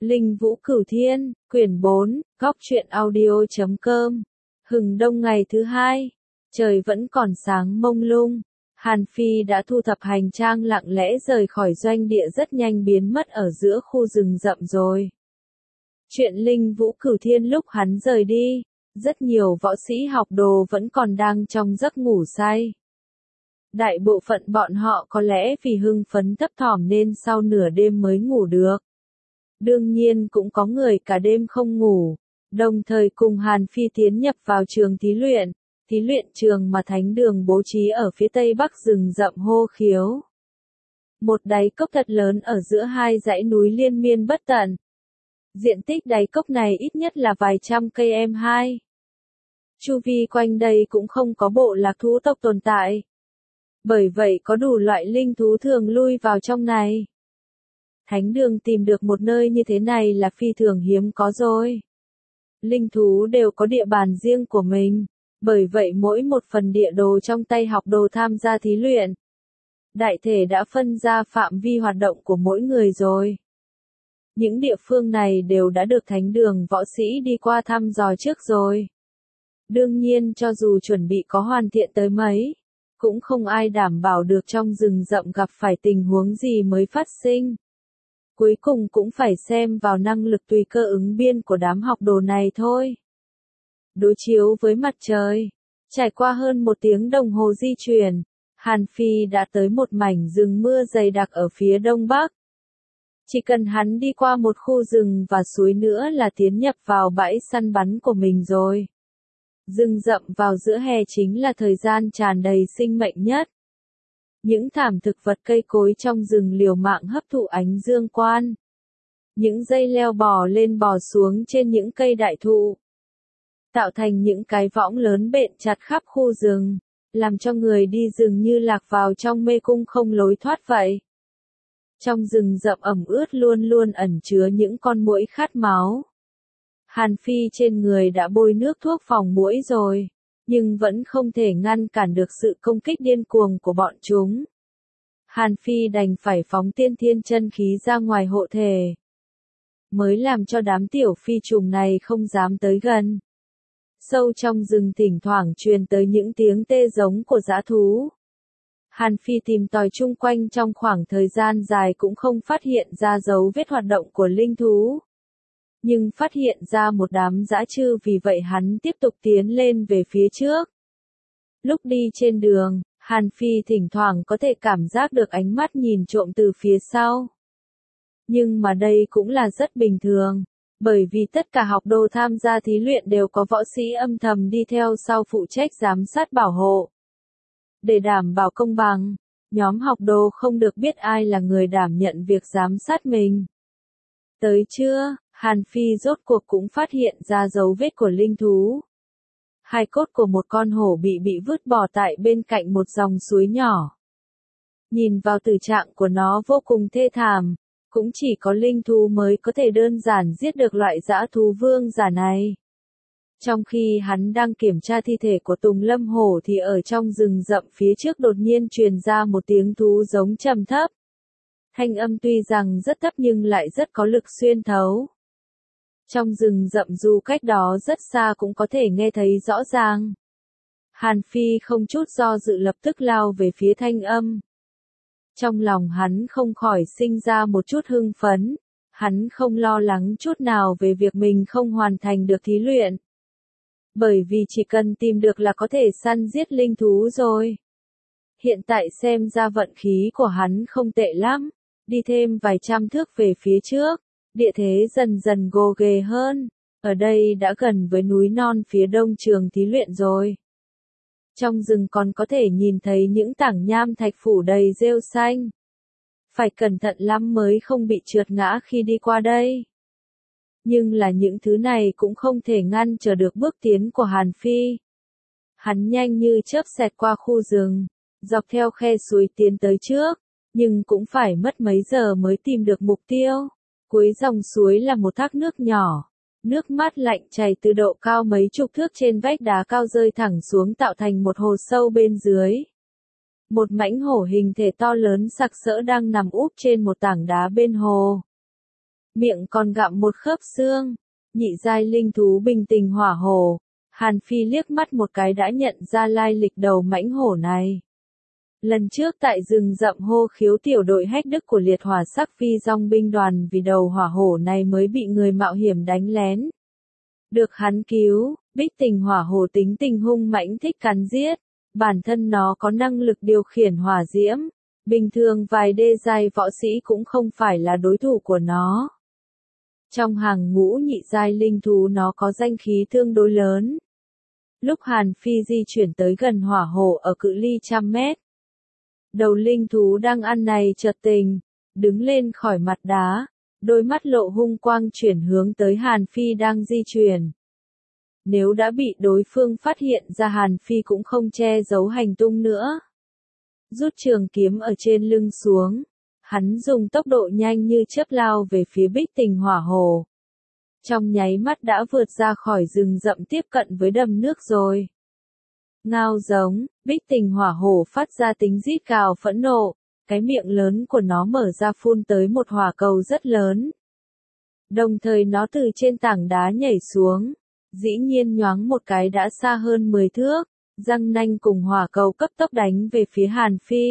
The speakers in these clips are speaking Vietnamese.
Linh Vũ Cửu Thiên, quyển 4, góc truyện audio.com. Hừng đông ngày thứ hai, trời vẫn còn sáng mông lung. Hàn Phi đã thu thập hành trang lặng lẽ rời khỏi doanh địa rất nhanh biến mất ở giữa khu rừng rậm rồi. Chuyện Linh Vũ Cửu Thiên lúc hắn rời đi, rất nhiều võ sĩ học đồ vẫn còn đang trong giấc ngủ say. Đại bộ phận bọn họ có lẽ vì hưng phấn thấp thỏm nên sau nửa đêm mới ngủ được. Đương nhiên cũng có người cả đêm không ngủ, đồng thời cùng Hàn Phi tiến nhập vào trường thí luyện trường mà thánh đường bố trí ở phía tây bắc rừng rậm Hô Khiếu. Một đáy cốc thật lớn ở giữa hai dãy núi liên miên bất tận. Diện tích đáy cốc này ít nhất là vài trăm cây m2. Chu vi quanh đây cũng không có bộ lạc thú tộc tồn tại. Bởi vậy có đủ loại linh thú thường lui vào trong này. Thánh đường tìm được một nơi như thế này là phi thường hiếm có rồi. Linh thú đều có địa bàn riêng của mình, bởi vậy mỗi một phần địa đồ trong tay học đồ tham gia thí luyện. Đại thể đã phân ra phạm vi hoạt động của mỗi người rồi. Những địa phương này đều đã được thánh đường võ sĩ đi qua thăm dò trước rồi. Đương nhiên cho dù chuẩn bị có hoàn thiện tới mấy, cũng không ai đảm bảo được trong rừng rậm gặp phải tình huống gì mới phát sinh. Cuối cùng cũng phải xem vào năng lực tùy cơ ứng biến của đám học đồ này thôi. Đối chiếu với mặt trời, trải qua hơn 1 tiếng đồng hồ di chuyển, Hàn Phi đã tới một mảnh rừng mưa dày đặc ở phía đông bắc. Chỉ cần hắn đi qua một khu rừng và suối nữa là tiến nhập vào bãi săn bắn của mình rồi. Rừng rậm vào giữa hè chính là thời gian tràn đầy sinh mệnh nhất. Những thảm thực vật cây cối trong rừng liều mạng hấp thụ ánh dương quang. Những dây leo bò lên bò xuống trên những cây đại thụ, tạo thành những cái võng lớn bện chặt khắp khu rừng, làm cho người đi rừng như lạc vào trong mê cung không lối thoát vậy. Trong rừng rậm ẩm ướt luôn luôn ẩn chứa những con muỗi khát máu. Hàn Phi trên người đã bôi nước thuốc phòng muỗi rồi, nhưng vẫn không thể ngăn cản được sự công kích điên cuồng của bọn chúng. Hàn Phi đành phải phóng tiên thiên chân khí ra ngoài hộ thể, mới làm cho đám tiểu phi trùng này không dám tới gần. Sâu trong rừng thỉnh thoảng truyền tới những tiếng tê giống của dã thú. Hàn Phi tìm tòi chung quanh trong khoảng thời gian dài cũng không phát hiện ra dấu vết hoạt động của linh thú. Nhưng phát hiện ra một đám dã trư, vì vậy hắn tiếp tục tiến lên về phía trước. Lúc đi trên đường, Hàn Phi thỉnh thoảng có thể cảm giác được ánh mắt nhìn trộm từ phía sau. Nhưng mà đây cũng là rất bình thường, bởi vì tất cả học đồ tham gia thí luyện đều có võ sĩ âm thầm đi theo sau phụ trách giám sát bảo hộ. Để đảm bảo công bằng, nhóm học đồ không được biết ai là người đảm nhận việc giám sát mình. Tới trưa, Hàn Phi rốt cuộc cũng phát hiện ra dấu vết của linh thú. Hai cốt của một con hổ bị vứt bỏ tại bên cạnh một dòng suối nhỏ. Nhìn vào tử trạng của nó vô cùng thê thảm, cũng chỉ có linh thú mới có thể đơn giản giết được loại dã thú vương giả này. Trong khi hắn đang kiểm tra thi thể của Tùng Lâm Hổ thì ở trong rừng rậm phía trước đột nhiên truyền ra một tiếng thú giống trầm thấp. Thanh âm tuy rằng rất thấp nhưng lại rất có lực xuyên thấu. Trong rừng rậm dù cách đó rất xa cũng có thể nghe thấy rõ ràng. Hàn Phi không chút do dự lập tức lao về phía thanh âm. Trong lòng hắn không khỏi sinh ra một chút hưng phấn, hắn không lo lắng chút nào về việc mình không hoàn thành được thí luyện. Bởi vì chỉ cần tìm được là có thể săn giết linh thú rồi. Hiện tại xem ra vận khí của hắn không tệ lắm, đi thêm vài trăm thước về phía trước, địa thế dần dần gồ ghề hơn, ở đây đã gần với núi non phía đông trường thí luyện rồi. Trong rừng còn có thể nhìn thấy những tảng nham thạch phủ đầy rêu xanh. Phải cẩn thận lắm mới không bị trượt ngã khi đi qua đây. Nhưng là những thứ này cũng không thể ngăn trở được bước tiến của Hàn Phi. Hắn nhanh như chớp xẹt qua khu rừng, dọc theo khe suối tiến tới trước, nhưng cũng phải mất mấy giờ mới tìm được mục tiêu. Cuối dòng suối là một thác nước nhỏ, nước mát lạnh chảy từ độ cao mấy chục thước trên vách đá cao rơi thẳng xuống tạo thành một hồ sâu bên dưới. Một mãnh hổ hình thể to lớn sặc sỡ đang nằm úp trên một tảng đá bên hồ. miệng còn gặm một khớp xương. Nhị giai linh thú bình tình hỏa hổ. Hàn Phi liếc mắt một cái đã nhận ra lai lịch đầu mãnh hổ này. Lần trước tại rừng rậm hô khiếu tiểu đội hách đức của liệt hỏa sắc phi dòng binh đoàn vì đầu hỏa hổ này mới bị người mạo hiểm đánh lén. Được hắn cứu, Bích Tình hỏa hổ tính tình hung mãnh thích cắn giết. Bản thân nó có năng lực điều khiển hỏa diễm. Bình thường vài đê giai võ sĩ cũng không phải là đối thủ của nó. Trong hàng ngũ nhị giai linh thú nó có danh khí tương đối lớn. Lúc Hàn Phi di chuyển tới gần hỏa hổ ở cự ly 100 mét. Đầu linh thú đang ăn này chợt tỉnh, đứng lên khỏi mặt đá, đôi mắt lộ hung quang chuyển hướng tới Hàn Phi đang di chuyển. Nếu đã bị đối phương phát hiện ra Hàn Phi cũng không che giấu hành tung nữa. Rút trường kiếm ở trên lưng xuống, hắn dùng tốc độ nhanh như chớp lao về phía Bích Tình hỏa hổ. Trong nháy mắt đã vượt ra khỏi rừng rậm tiếp cận với đầm nước rồi. Ngao giống, Bích Tình hỏa hổ phát ra tiếng rít gào phẫn nộ, cái miệng lớn của nó mở ra phun tới một hỏa cầu rất lớn. Đồng thời nó từ trên tảng đá nhảy xuống, dĩ nhiên nhoáng một cái đã xa hơn 10 thước, răng nanh cùng hỏa cầu cấp tốc đánh về phía Hàn Phi.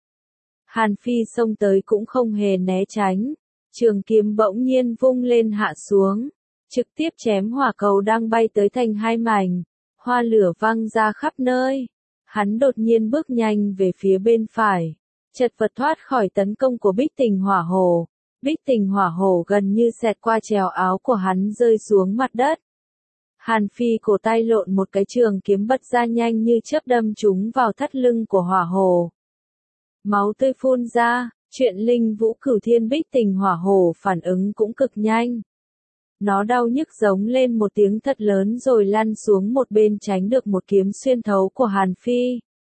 Hàn Phi xông tới cũng không hề né tránh, trường kiếm bỗng nhiên vung lên hạ xuống, trực tiếp chém hỏa cầu đang bay tới thành hai mảnh, hoa lửa văng ra khắp nơi. Hắn đột nhiên bước nhanh về phía bên phải, chật vật thoát khỏi tấn công của Bích Tình hỏa hổ. Bích Tình hỏa hổ gần như xẹt qua trèo áo của hắn rơi xuống mặt đất. Hàn Phi cổ tay lộn một cái trường kiếm bật ra nhanh như chớp đâm trúng vào thắt lưng của hỏa hổ. Máu tươi phun ra, chuyện linh vũ cửu thiên Bích Tình hỏa hổ phản ứng cũng cực nhanh. Nó đau nhức giống lên một tiếng thật lớn rồi lăn xuống một bên tránh được một kiếm xuyên thấu của Hàn Phi.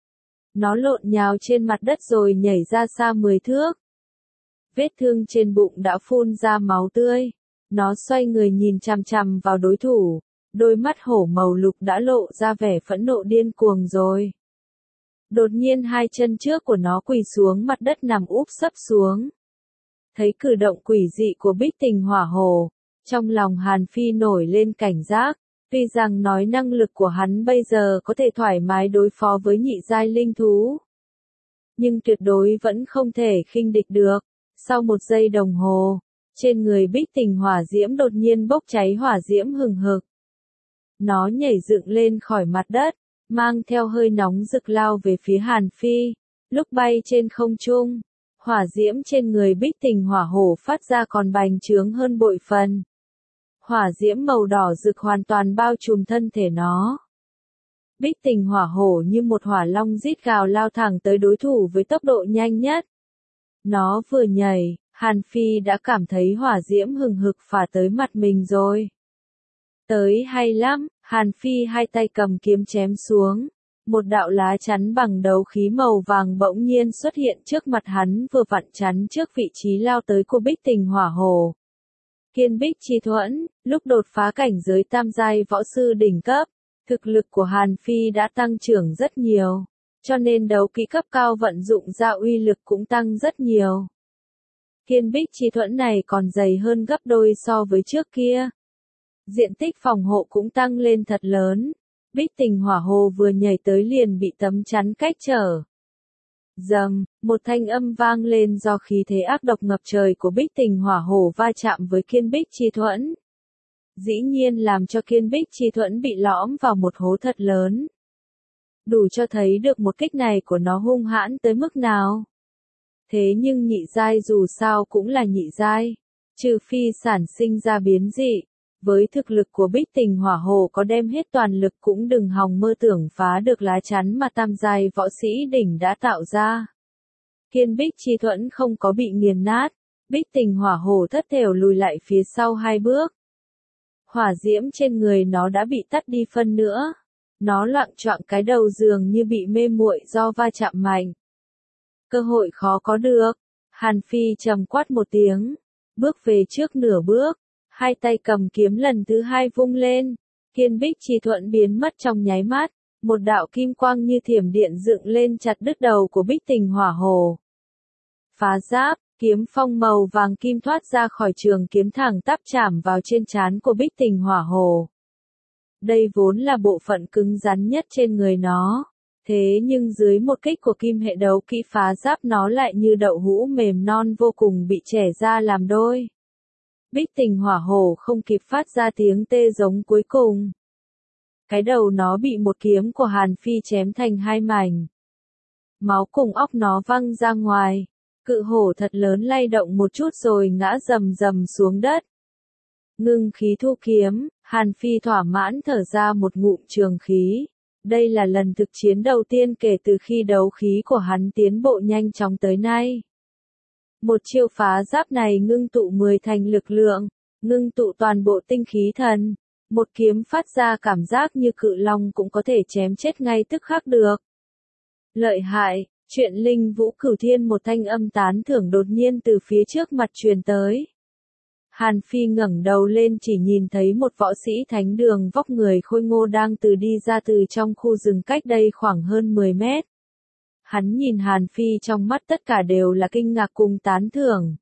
Nó lộn nhào trên mặt đất rồi nhảy ra xa 10 thước. Vết thương trên bụng đã phun ra máu tươi. Nó xoay người nhìn chằm chằm vào đối thủ. Đôi mắt hổ màu lục đã lộ ra vẻ phẫn nộ điên cuồng rồi. Đột nhiên hai chân trước của nó quỳ xuống mặt đất nằm úp sấp xuống. Thấy cử động quỷ dị của Bích Tình hỏa hổ, trong lòng Hàn Phi nổi lên cảnh giác. Tuy rằng nói năng lực của hắn bây giờ có thể thoải mái đối phó với nhị giai linh thú, nhưng tuyệt đối vẫn không thể khinh địch được. Sau 1 giây đồng hồ, trên người Bích Tình hỏa diễm đột nhiên bốc cháy hỏa diễm hừng hực. Nó nhảy dựng lên khỏi mặt đất, mang theo hơi nóng rực lao về phía Hàn Phi. Lúc bay trên không trung, hỏa diễm trên người Bích Tình hỏa hổ phát ra còn bành trướng hơn bội phần. Hỏa diễm màu đỏ rực hoàn toàn bao trùm thân thể nó. Bích Tình hỏa hổ như một hỏa long rít gào lao thẳng tới đối thủ với tốc độ nhanh nhất. Nó vừa nhảy, Hàn Phi đã cảm thấy hỏa diễm hừng hực phả tới mặt mình rồi. Tới hay lắm, Hàn Phi hai tay cầm kiếm chém xuống. Một đạo lá chắn bằng đấu khí màu vàng bỗng nhiên xuất hiện trước mặt hắn vừa vặn chắn trước vị trí lao tới của Bích Tình hỏa hổ. Kiên Bích chi thuẫn, lúc đột phá cảnh giới tam giai võ sư đỉnh cấp, thực lực của Hàn Phi đã tăng trưởng rất nhiều, cho nên đấu kỹ cấp cao vận dụng ra uy lực cũng tăng rất nhiều. Kiên Bích chi thuẫn này còn dày hơn gấp đôi so với trước kia. Diện tích phòng hộ cũng tăng lên thật lớn. Bích Tình hỏa hổ vừa nhảy tới liền bị tấm chắn cách trở. Dầm, một thanh âm vang lên do khí thế ác độc ngập trời của Bích Tình hỏa hổ va chạm với Kiên Bích chi thuẫn. Dĩ nhiên làm cho Kiên Bích chi thuẫn bị lõm vào một hố thật lớn. Đủ cho thấy được một kích này của nó hung hãn tới mức nào. Thế nhưng nhị giai dù sao cũng là nhị giai, trừ phi sản sinh ra biến dị. Với thực lực của Bích Tình hỏa hổ có đem hết toàn lực cũng đừng hòng mơ tưởng phá được lá chắn mà tam giai võ sĩ đỉnh đã tạo ra. Kiên Bích chi thuẫn không có bị nghiền nát, Bích Tình hỏa hổ thất thểu lùi lại phía sau 2 bước. Hỏa diễm trên người nó đã bị tắt đi phân nữa. Nó loạng choạng cái đầu dường như bị mê muội do va chạm mạnh. Cơ hội khó có được. Hàn Phi trầm quát một tiếng, bước về trước nửa bước. Hai tay cầm kiếm lần thứ 2 vung lên, Kiên Bích chi thuẫn biến mất trong nháy mắt, một đạo kim quang như thiểm điện dựng lên chặt đứt đầu của Bích Tình hỏa hổ. Phá giáp, Kiếm phong màu vàng kim thoát ra khỏi trường kiếm thẳng tắp chạm vào trên trán của Bích Tình Hỏa Hổ. Đây vốn là bộ phận cứng rắn nhất trên người nó. Thế nhưng dưới một kích của kim hệ đấu kỹ phá giáp nó lại như đậu hũ mềm non vô cùng bị chẻ ra làm đôi. Bích Tình Hỏa Hổ không kịp phát ra tiếng tê giống cuối cùng. Cái đầu nó bị một kiếm của Hàn Phi chém thành hai mảnh. Máu cùng óc nó văng ra ngoài. Cự hổ thật lớn lay động một chút rồi ngã rầm rầm xuống đất. Ngưng khí thu kiếm, Hàn Phi thỏa mãn thở ra một ngụm trường khí. Đây là lần thực chiến đầu tiên kể từ khi đấu khí của hắn tiến bộ nhanh chóng tới nay. Một chiêu phá giáp này ngưng tụ 10 thành lực lượng, ngưng tụ toàn bộ tinh khí thần. Một kiếm phát ra cảm giác như cự long cũng có thể chém chết ngay tức khắc được. Lợi hại, chuyện Linh Vũ Cửu Thiên, một thanh âm tán thưởng đột nhiên từ phía trước mặt truyền tới. Hàn Phi ngẩng đầu lên chỉ nhìn thấy một võ sĩ thánh đường vóc người khôi ngô đang đi ra từ trong khu rừng cách đây khoảng hơn 10 mét. Hắn nhìn Hàn Phi trong mắt tất cả đều là kinh ngạc cùng tán thưởng.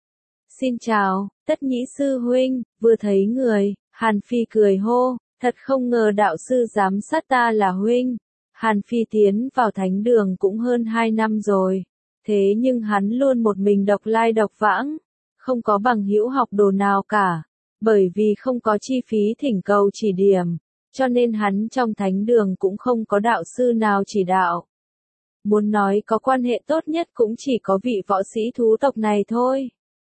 Xin chào, Tất Nhĩ sư huynh, vừa thấy người, Hàn Phi cười hô, thật không ngờ đạo sư giám sát ta là huynh. Hàn Phi tiến vào thánh đường cũng hơn 2 năm rồi, thế nhưng hắn luôn một mình độc lai độc vãng, không có bằng hữu học đồ nào cả, bởi vì không có chi phí thỉnh cầu chỉ điểm, cho nên hắn trong thánh đường cũng không có đạo sư nào chỉ đạo. Muốn nói có quan hệ tốt nhất cũng chỉ có vị võ sĩ thú tộc này thôi.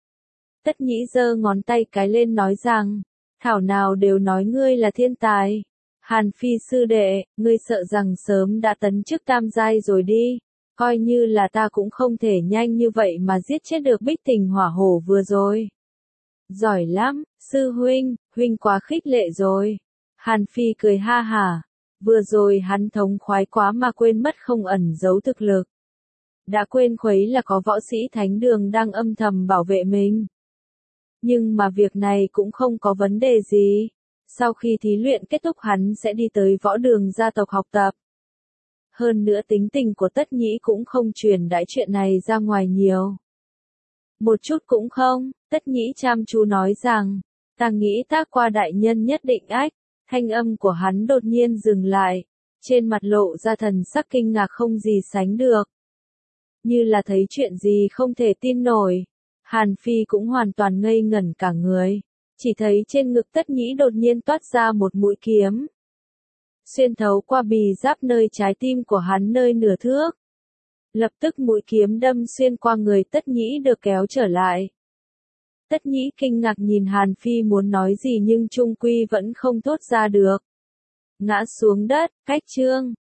Tất Nhĩ giơ ngón tay cái lên nói rằng, thảo nào đều nói ngươi là thiên tài. Hàn Phi sư đệ, ngươi sợ rằng sớm đã tấn chức tam giai rồi đi, coi như là ta cũng không thể nhanh như vậy mà giết chết được Bích Tình Hỏa Hổ vừa rồi. Giỏi lắm, sư huynh, huynh quá khích lệ rồi. Hàn Phi cười ha hả, vừa rồi hắn thống khoái quá mà quên mất không ẩn giấu thực lực. Đã quên khuấy là có võ sĩ thánh đường đang âm thầm bảo vệ mình. Nhưng mà việc này cũng không có vấn đề gì. Sau khi thí luyện kết thúc hắn sẽ đi tới võ đường gia tộc học tập. Hơn nữa tính tình của Tất Nhĩ cũng không truyền đãi chuyện này ra ngoài nhiều. Một chút cũng không, Tất Nhĩ chăm chú nói rằng, ta nghĩ tác qua đại nhân nhất định ách, thanh âm của hắn đột nhiên dừng lại, trên mặt lộ ra thần sắc kinh ngạc không gì sánh được. Như là thấy chuyện gì không thể tin nổi, Hàn Phi cũng hoàn toàn ngây ngẩn cả người. Chỉ thấy trên ngực Tất Nhĩ đột nhiên toát ra một mũi kiếm. Xuyên thấu qua bì giáp nơi trái tim của hắn nơi nửa thước. Lập tức mũi kiếm đâm xuyên qua người Tất Nhĩ được kéo trở lại. Tất Nhĩ kinh ngạc nhìn Hàn Phi muốn nói gì nhưng chung quy vẫn không thốt ra được. Ngã xuống đất, cách chương.